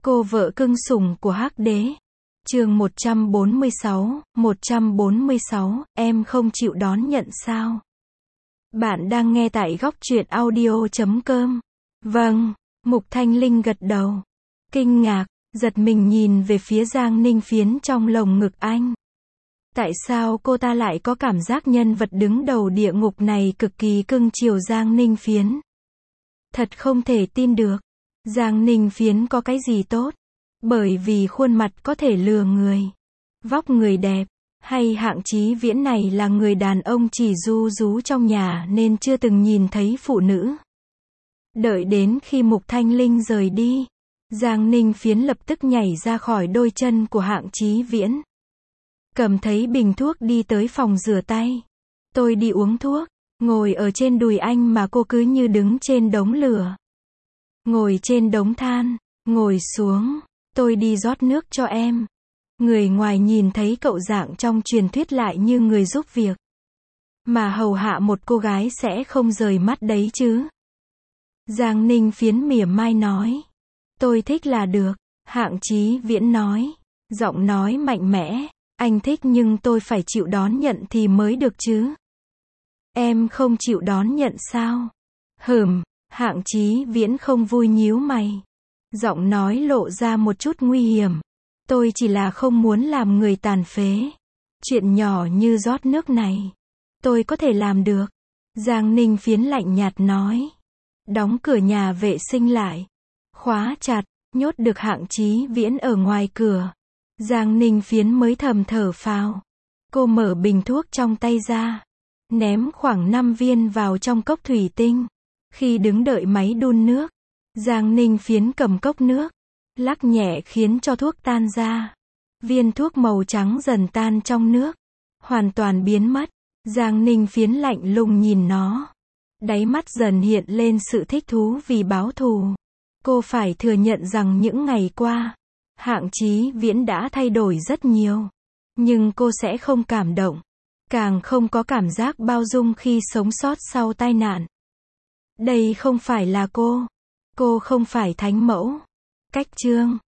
Cô vợ cưng sủng của Hắc Đế. Chương 146, em không chịu đón nhận sao? Bạn đang nghe tại góc truyện audio.com. Vâng, Mục Thanh Linh gật đầu. Kinh ngạc, giật mình nhìn về phía Giang Ninh Phiến trong lồng ngực anh. Tại sao cô ta lại có cảm giác nhân vật đứng đầu địa ngục này cực kỳ cưng chiều Giang Ninh Phiến? Thật không thể tin được. Giang Ninh Phiến có cái gì tốt? Bởi vì khuôn mặt có thể lừa người. Vóc người đẹp. Hay Hạng Chí Viễn này là người đàn ông chỉ ru rú trong nhà nên chưa từng nhìn thấy phụ nữ. Đợi đến khi Mục Thanh Linh rời đi, Giang Ninh Phiến lập tức nhảy ra khỏi đôi chân của Hạng Chí Viễn. Cầm thấy bình thuốc đi tới phòng rửa tay. Tôi đi uống thuốc. Ngồi ở trên đùi anh mà cô cứ như đứng trên đống lửa. Ngồi trên đống than. Ngồi xuống. Tôi đi rót nước cho em. Người ngoài nhìn thấy cậu dạng trong truyền thuyết lại như người giúp việc. Mà hầu hạ một cô gái sẽ không rời mắt đấy chứ. Giang Ninh Phiến mỉa mai nói. Tôi thích là được. Hạng Chí Viễn nói. Giọng nói mạnh mẽ. Anh thích nhưng tôi phải chịu đón nhận thì mới được chứ. Em không chịu đón nhận sao? Hạng Chí Viễn không vui nhíu mày. Giọng nói lộ ra một chút nguy hiểm. Tôi chỉ là không muốn làm người tàn phế. Chuyện nhỏ như rót nước này. Tôi có thể làm được. Giang Ninh Phiến lạnh nhạt nói. Đóng cửa nhà vệ sinh lại. Khóa chặt, nhốt được Hạng Chí Viễn ở ngoài cửa. Giang Ninh Phiến mới thầm thở phào. Cô mở bình thuốc trong tay ra. Ném khoảng 5 viên vào trong cốc thủy tinh. Khi đứng đợi máy đun nước, Giang Ninh Phiến cầm cốc nước. Lắc nhẹ khiến cho thuốc tan ra. Viên thuốc màu trắng dần tan trong nước. Hoàn toàn biến mất. Giang Ninh Phiến lạnh lùng nhìn nó. Đáy mắt dần hiện lên sự thích thú vì báo thù. Cô phải thừa nhận rằng những ngày qua, Hạng Chí Viễn đã thay đổi rất nhiều. Nhưng cô sẽ không cảm động. Càng không có cảm giác bao dung khi sống sót sau tai nạn. Đây không phải là cô. Cô không phải thánh mẫu. Cách chương